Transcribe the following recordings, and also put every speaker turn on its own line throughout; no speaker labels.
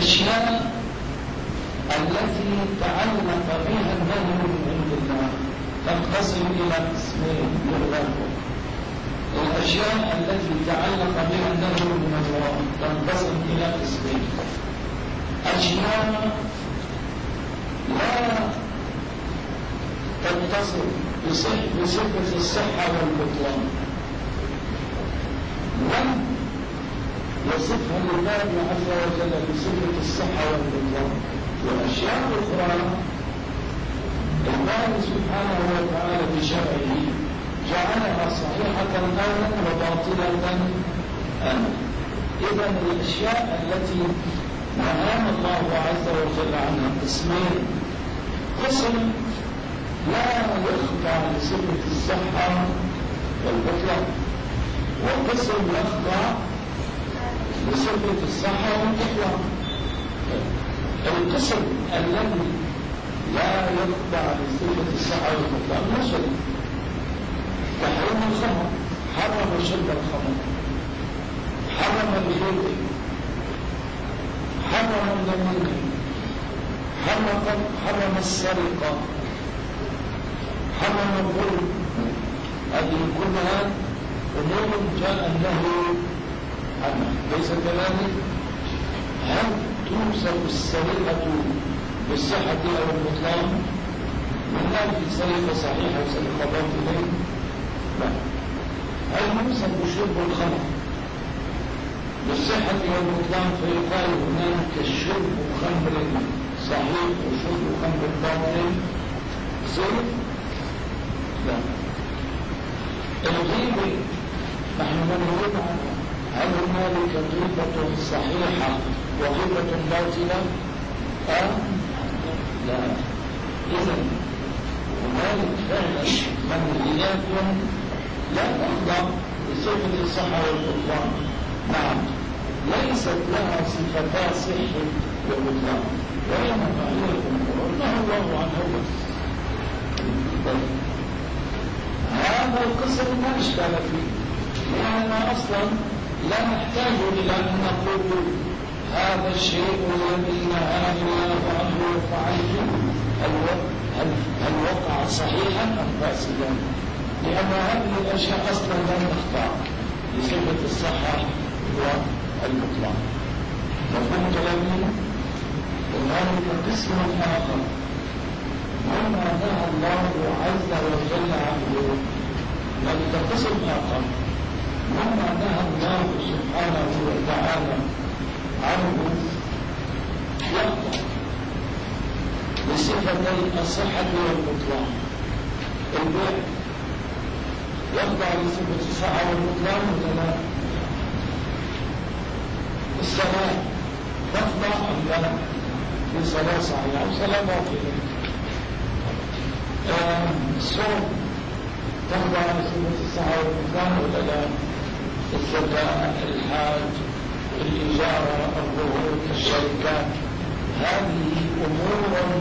الأشياء التي تعلق بها النهي من عند الله تنقسم إلى قسمين يغلقوا. الأشياء التي تعلق بها النهي من الله تنقسم إلى قسمين: أشياء لا تتصل بصفة الصحة والبطلان لم يصفها الله عز وجل بصفة الصحة والبطلان، وأشياء أخرى الله سبحانه وتعالى بشرعه جعلها صحيحة أولا وباطلة أولا. إذا الأشياء التي نهانا الله عز وجل عنها قسمين: قسم لا يخضع لصفة الصحة والبطلان، وقسم يخضع لصفة الصحة والبطلان. القسم الذي لا يخضع لصفة الصحة والبطلان مثل تحريم الخمر، حرم شرب الخمر، حرم البيع، حرم النميمة، حرم السرقة، حرم الظلم. هذه كلها أمور جاء النهي عنها، ليس كذلك؟ هل توصف السرقة بالصحة أو البطلان؟ من لا في سرقة صحيحة وسرقة باطلة؟ لا. هل يوصف شرب الخمر بالصحة والبطلان فيقال هناك شرب خمر صحيح وشرب خمر باطل صحيح؟ لا. الغيبة نحن نقول عنها، هل هنالك غيبة صحيحة وغيبة باطلة؟ لا. إذا هنالك فعلا منهيات لا تخضع بصفة الصحة والبطلان. نعم، ليست لها صفتا صحة وبطلان، وإنما هي الأمور نهى الله عنها بس. هذا القسم لا إشكال فيه، لأننا أصلا لا نحتاج إلى أن نقول هذا الشيء الذي نهانا الله عنه وفعله هل وقع صحيحا أم فاسدا؟ لأن هذه الأشياء أصلا لا تخضع لصفة الصحة والبطلان. مفهوم كلامي؟ وهنالك قسم آخر مما نهى الله عز وجل عنه، هنالك قسم آخر مما نهى الله سبحانه وتعالى عنه يخضع لصفتي الصحة والبطلان. البيع يخضع لصفة الصحة والبطلان ولا لا؟ الصلاة تخضع أم لا؟ في صلاة صحيحة وصلاة باطلة. الصوم تخضع لصفة الصحة والبطلان ولا لا؟ الزكاة، الحاج، الإجارة، الظهور، الشركات، هذه أمور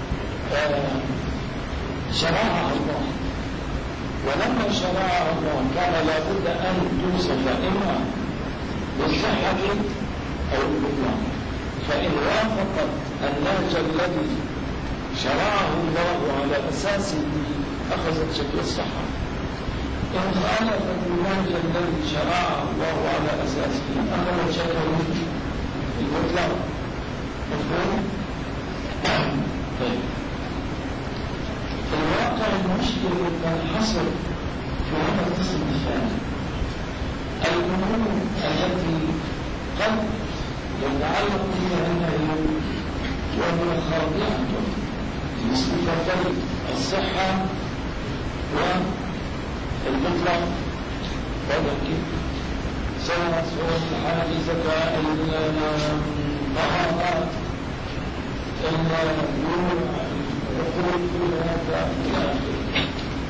شرعها الله، ولما شرعها الله كان لابد أن توصف إما بالصحة أو البطلان. فإن وافقت النهج الذي شرعه الله على أساسه أخذت شكل الصحة، إن خالفت النهج الذي شرعه الله على أساسه أخذت شكل البطلان. مفهوم؟ طيب، في الواقع المشكلة تنحصر في هذا القسم الثاني: الأمور التي قد يتعلق بها النهي وهي خاضعة لصفتي الصحة والبطلان. وذلك سواء الحادثة الطهارات، العقول كل هذا إلى آخره.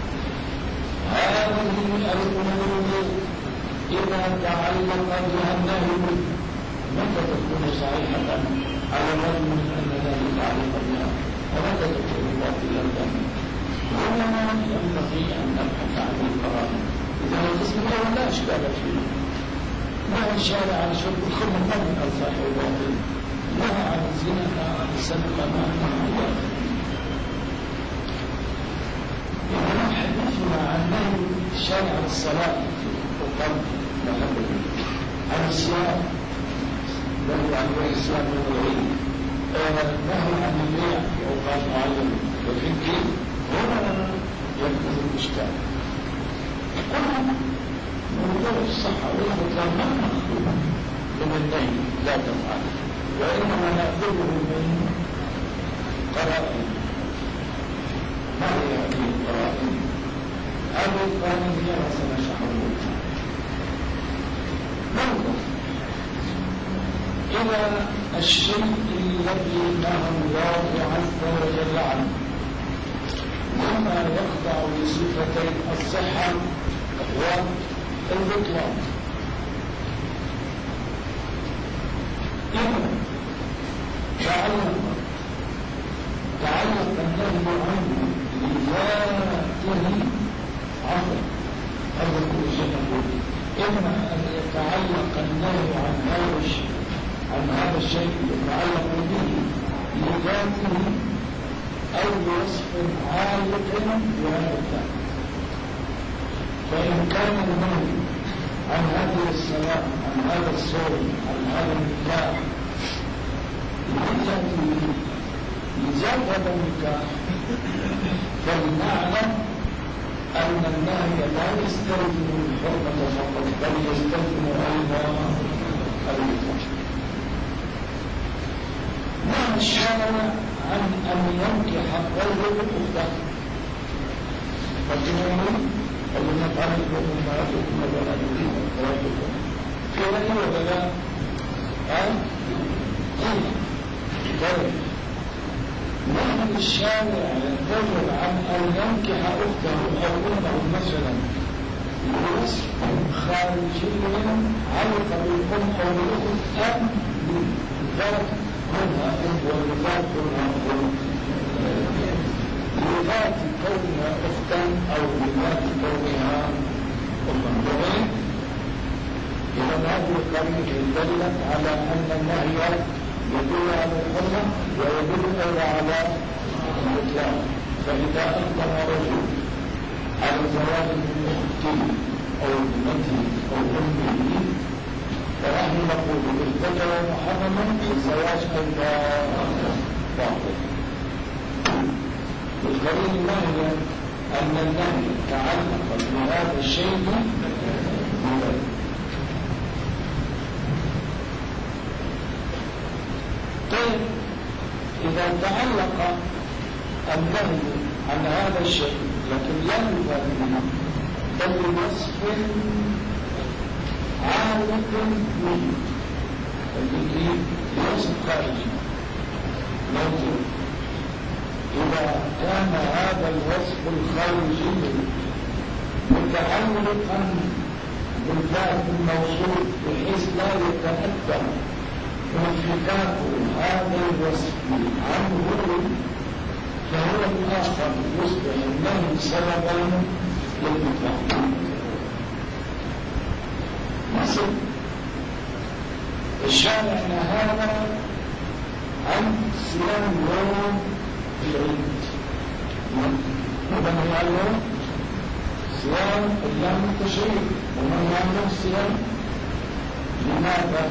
هذه الأمور إذا تعلق بها النهي متى تكون صحيحة على الرغم من أن ذلك تعلق بها، ومتى تكون باطلة؟ هنا ينبغي أن نبحث عن القرآن. إذا القسم الأول لا إشكال فيه، نهى الشارع عن شرب الخمر من الفاحش والباطل، نهى سبق معنا يعني حديثنا عن نهي الشارع عن الصلاة وقال عن الصيام نهي عن الصيام من العيد نهي عن البيع في أوقات معينة لكن كيف هنا يكون المشكلة قلنا موضوع الصحة والإطلاق ما نأخذه من النهي لا تفعل وإنما نأخذه من قرائن ما هي هذه القرائن؟ هذه القرائن هي ما سنشرحها ننظر إلى الشيء الذي نهى الله عز وجل عنه مما يخضع لصفتي الصحة والبطلان إذا تعلق النهي عنه لذاته عظم هذا كل شيء نقول إما أن يتعلق النهي عن هذا الشيء يتعلق به لذاته أو بوصف عالق بهذا الذات فإن كان النهي عن هذه الصلاة عن هذا الصوم عن هذا النكاح لذات هذا النكاح فلنعلم أن النهي لا يستلزم الحرمة فقط بل يستلزم أيضا الوجوب. نهى الشارع عن أن ينكح الرجل أخته فالجنون الذين قالوا أمهاتكم وبناتكم وأخواتكم في رأي ولا لا؟ طيب نهى الشارع الرجل عن أن ينكح أخته أو أمه مثلا بوصف خارجي علق بالأم أو بالأخت أم لذات منها أم ولذات منها أم لذات كونها أختا أو لذات كونها أما إذا هذه القرينة دلت على أن النهي يدل على الحرمة ويدل أيضا على الإطلاق فإذا أقدم رجل على زواج من أخته أو ابنته أو أمه فنحن نقول ارتكب محرما الزواج أيضا باطل. والقرينة النهي أن النهي تعلق بهذا الشيء مبين. طيب إذا تعلق النهي عن هذا الشيء لكن لا يبالي به بل بوصف عالق به الذي بوصف خارجي موجود إذا كان هذا الوصف الخارجي متعلقا بالذات الموصول بحيث لا يتأتى وانفكاك هذا الوصف عنه فهو الآخر يصبح النهي سببا للإطلاق. مثل الشارع نهانا عن صيام يوم العيد ومن يعلم صيام أيام التشريق ومن يعلم صيام لماذا؟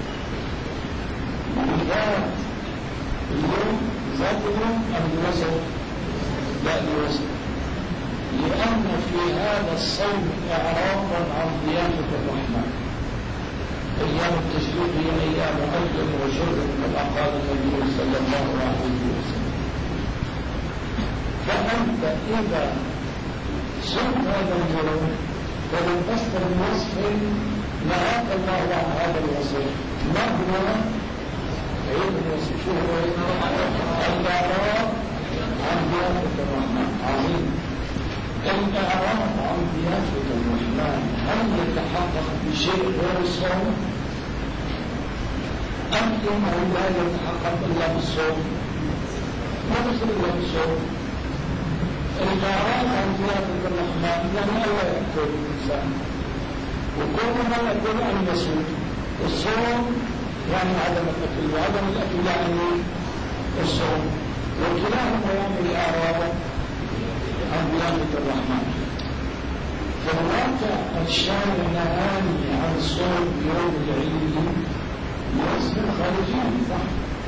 لذات اليوم ذات اليوم أم لوصف؟ لا لوصف لأن في هذا الصوم إعراضا عن ضيافة الرحمن. أيام التشريق هي أيام أكل وشرب كما قال النبي صلى الله عليه وسلم. فأنت إذا صمت هذا اليوم فلن تصدر بوصف نهاك الله عن هذا الوصف. ما هو؟ عيد الوصف شو هو؟ الإعراض عن ضيافة الرحمن. عظيم. الإعراض عن ضيافة الرحمن هل يتحقق بشيء غير الصوم؟ أم إنه لا يتحقق إلا بالصوم؟ ما تصير إلا بالصوم. الإعراض عن ضيافة الرحمن يعني لا يأكل الإنسان وكل ما يأكل أن يصوم. الصوم يعني عدم الأكل وعدم الأكل يعني والصوم، وكلاهما يعمل أعراض عن ضيافة الرحمن. فالواقع الشارع نهاني عن الصوم يوم العيد بوصف خارجي صح؟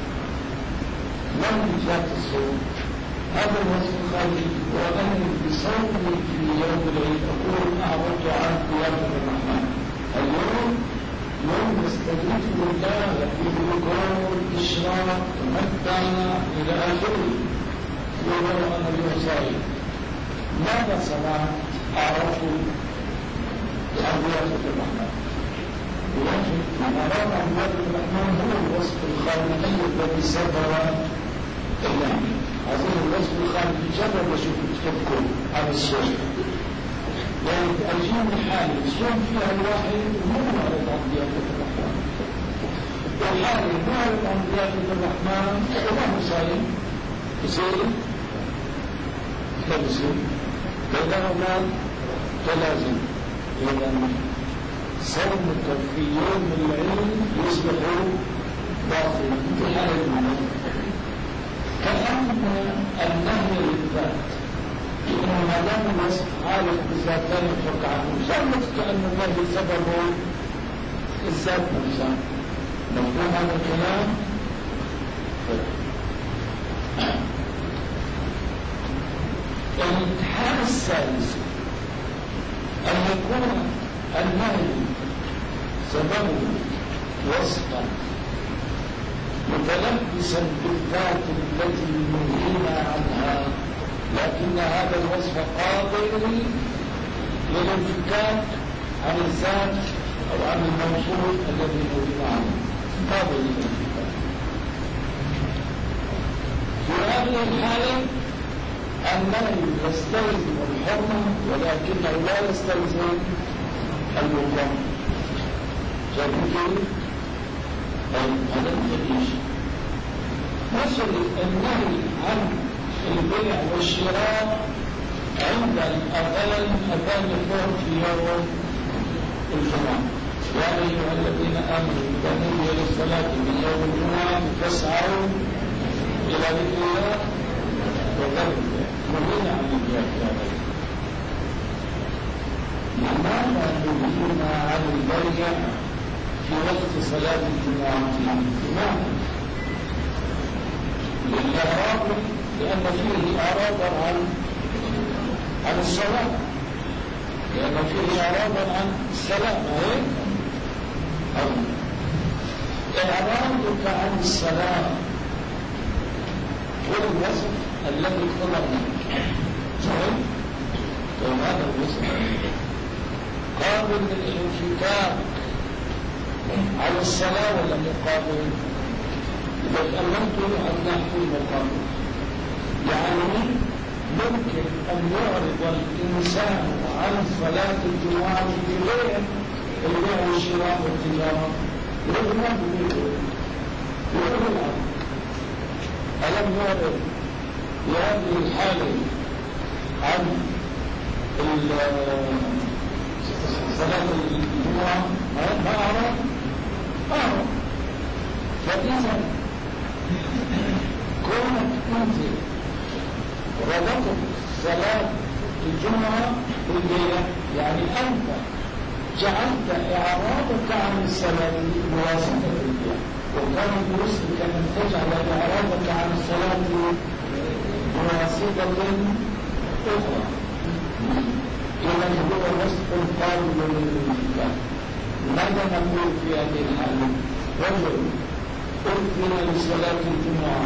لم يجاز الصوم، هذا الوصف الخارجي، وأنا بصومي في يوم العيد أقول أعرضت عن ضيافة الرحمن. اليوم يوم يستضيف الله فيه الركوع، الإشراق، المتع إلى آخره، ولو أن اليوم صائم. ماذا صنع؟ أعرفوا عن ضيافة الرحمن. ولكن أراد عن ضيافة الرحمن هو الوصف الخارجي الذي صدر النعمة. هذا الوصف الخارجي جرب وشوف تفكر عن الصوم. يعني أجيب حالة الصوم فيها الواحد مو معرض عن ضيافة الرحمن، والحالة معرض عن ضيافة الرحمن وما هو صايم يصير تلزم بينهما تلازم. إذا صومك في يوم العيد يصبح باطلا في حالة المعنى، كأن النهي للذات، إنه ما دام الوصف عارف بالذاتين يتفق عنه، صارت كأن النهي سببه الذات نفسها. مفهوم هذا الكلام؟ الامتحان الثالث أن يكون النهي سببه وصفا متلبسا بالذات التي نهينا عنها، لكن هذا الوصف قابل للانفكاك عن الذات أو عن الموصول الذي نهينا عنه، قابل للانفكاك. في هذه الحالة النهي يستلزم الحرمة ولكنه لا يستلزم المحرم. شايفين كيف؟ هذا التدريج. مثل النهي عن البيع والشراء عند أذان الظهر في يوم الجمعة. يا أيها الذين آمنوا إذا نودي للصلاة من يوم الجمعة فاسعوا إلى ذكر الله وذكر نهينا عن البيع والشراء. لماذا نهينا عن البيع في وقت صلاة الجمعة؟ لماذا؟ للإعراض، لأن فيه إعراضا عن الصلاة، لأن فيه إعراضا عن الصلاة. إعراضك عن الصلاة هو الوصف الذي طلبنا. صحيح؟ وهذا الوصف قابل للانفكاك على الصلاة ولا مقابل؟ إذا تكلمت عن نحو المقابل، يعني ممكن أن يعرض الإنسان عن صلاة الجمعة في غير البيع والشراء والتجارة، يقول ما يقول ألم يعرض بهذه الحالة عن صلاة الجمعة؟ ما أعرف. فإذا كونك أنت ربطت صلاة الجمعة بالبيع، يعني أنت جعلت إعراضك عن الصلاة بواسطة البيع، وكان بوسعك أن تجعل إعراضك عن الصلاة بواسطة أخرى. إذا هو وصف قابل للانفكاك. ماذا نقول في هذه الحالة؟ رجل أذن لصلاة الجمعة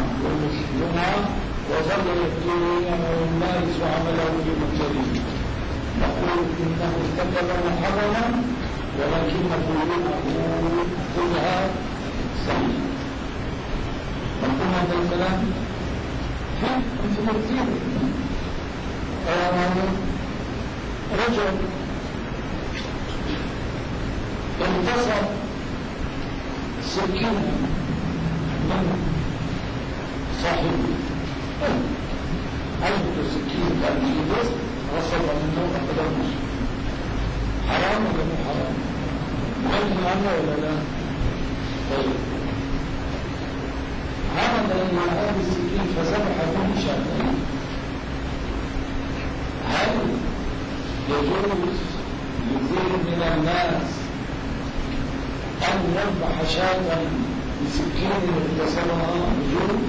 وظل يبتلي ويمارس عمله في مكتبه، نقول إنه ارتكب محرما ولكنه يقول كلها صحيح. نقول هذا الكلام في مرتين. رجل انتصر سكينة من صاحبه، عنده سكين كان في بس غصب منه أقدمه. حرام ولا مو حرام؟ منهي عنه ولا لا؟ طيب هذا إلى هذه السكين فذبح به شاتين، هل يجوز لكل من الناس أن يذبح شاة بسكين اغتسلها؟ يجوز؟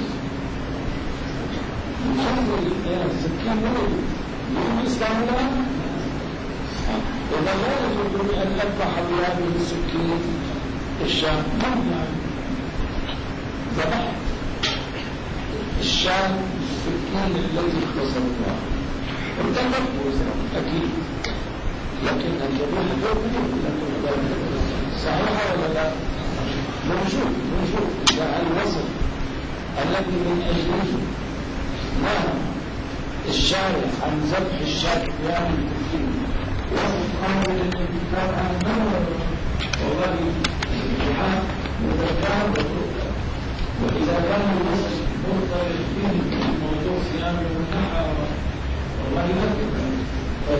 السكين يجوز يستعملها؟ إذا لا يجوز أن يذبح بهذه السكين الشاة، ذبح الشاة بالسكين التي اغتسلتها وانتهت أكيد، لكن أن يكون صحيحة ولا لا؟ موجود الوصف الذي من أجله نهى الشارع عن ذبح الشاة في هذه السكين، وصف قول الانتفاع عن نور والله الحق مذكر، وإذا كان الوصف مرتبط به موضوع صيام المنحى والله لا.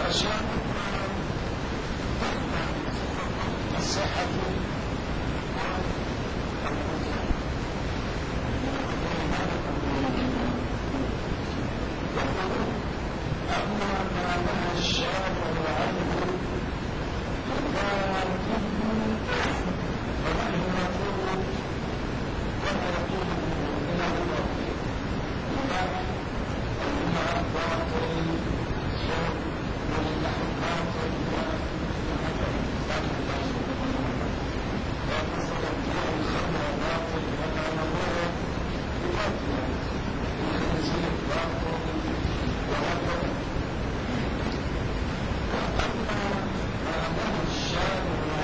وأشياء الصحة أما ما نهى الشارع عنه فنهي مطلوب ولا يطول إلى الباطل إما باطل ولله الباطل وتستطيع الخمر باطل وما نظره بباطل الخنزير باطل وهكذا. وأما ما نهى الشارع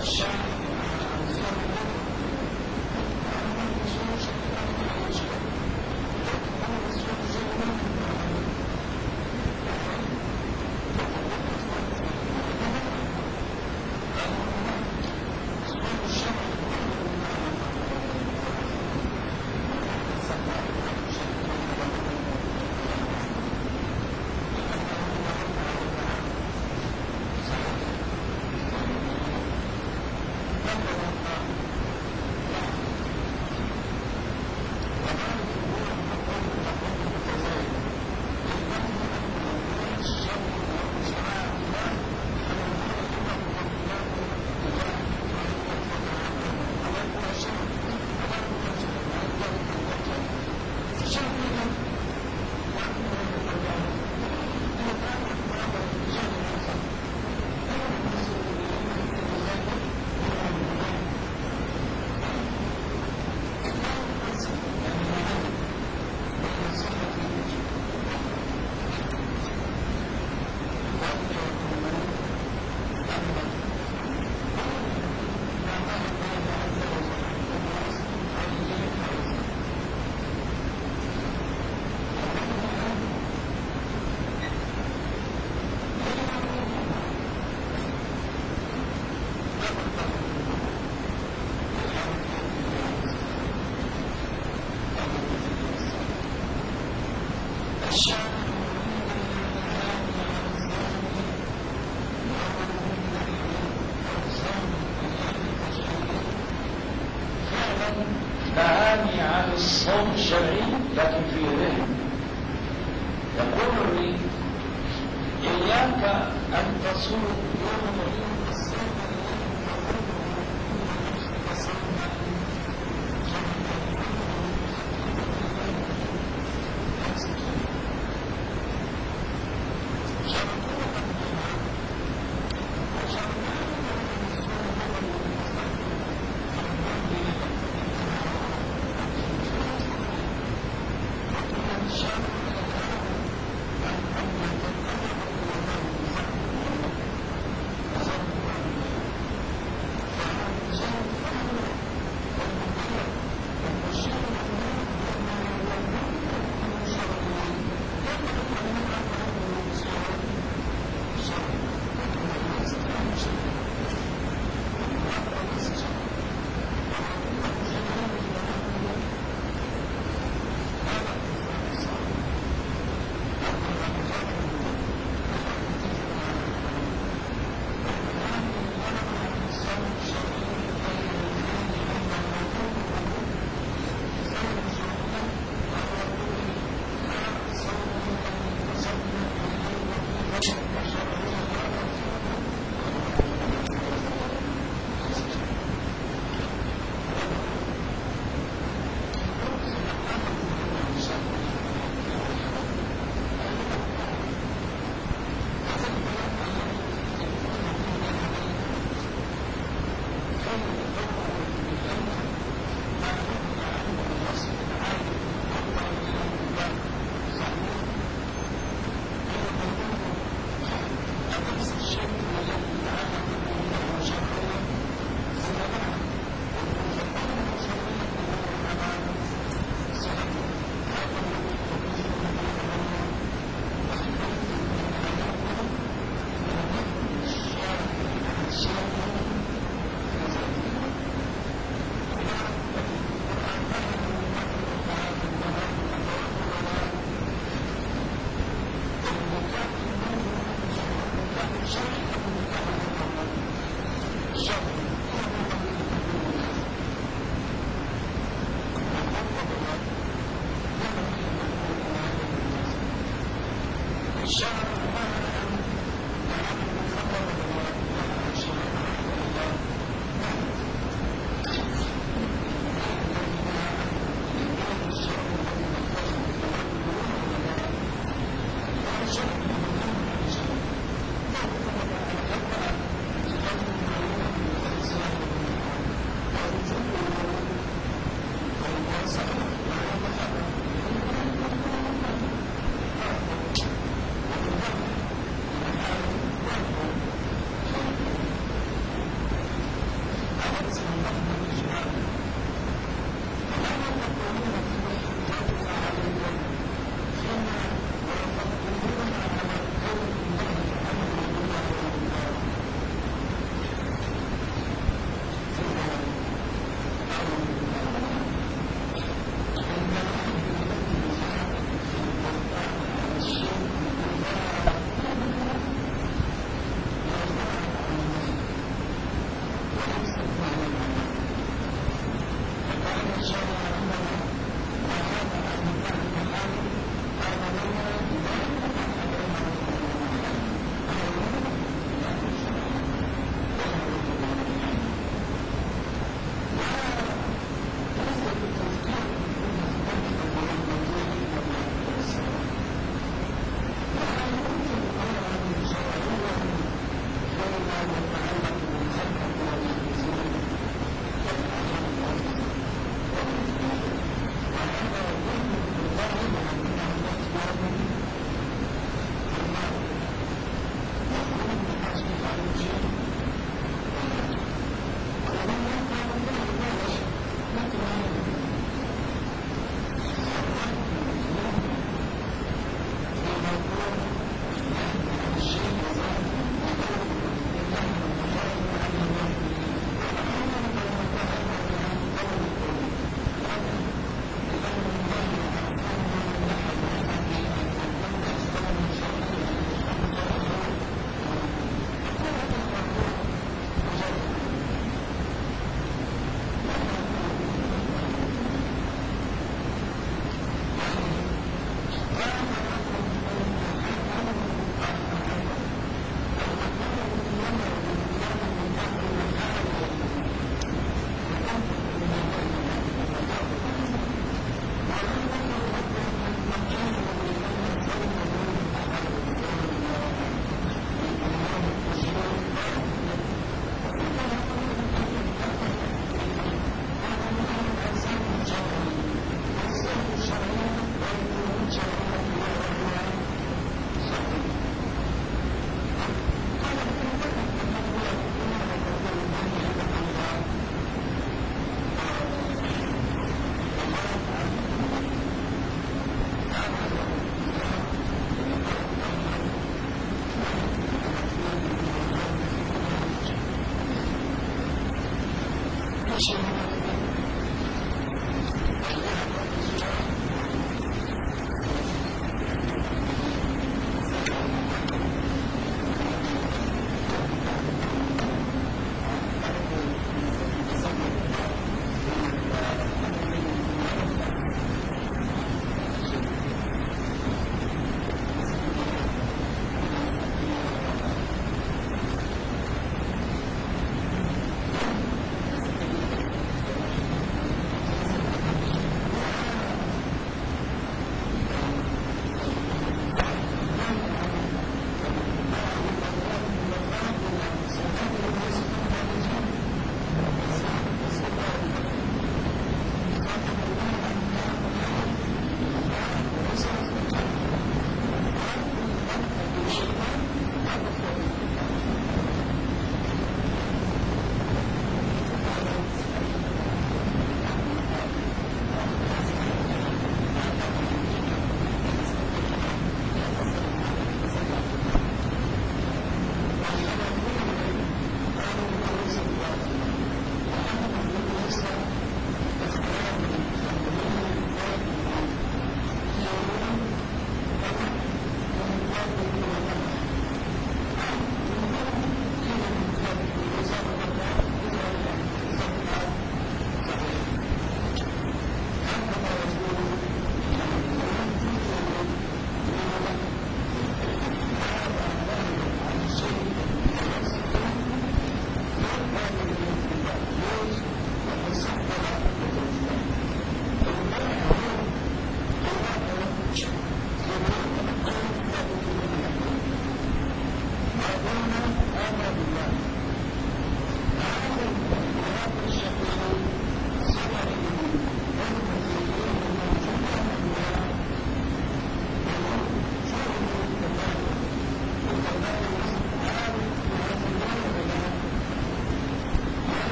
نهاني عن الصوم الشرعي لكن في ذهن يقول لي إياك أن تصوم يوم الصوم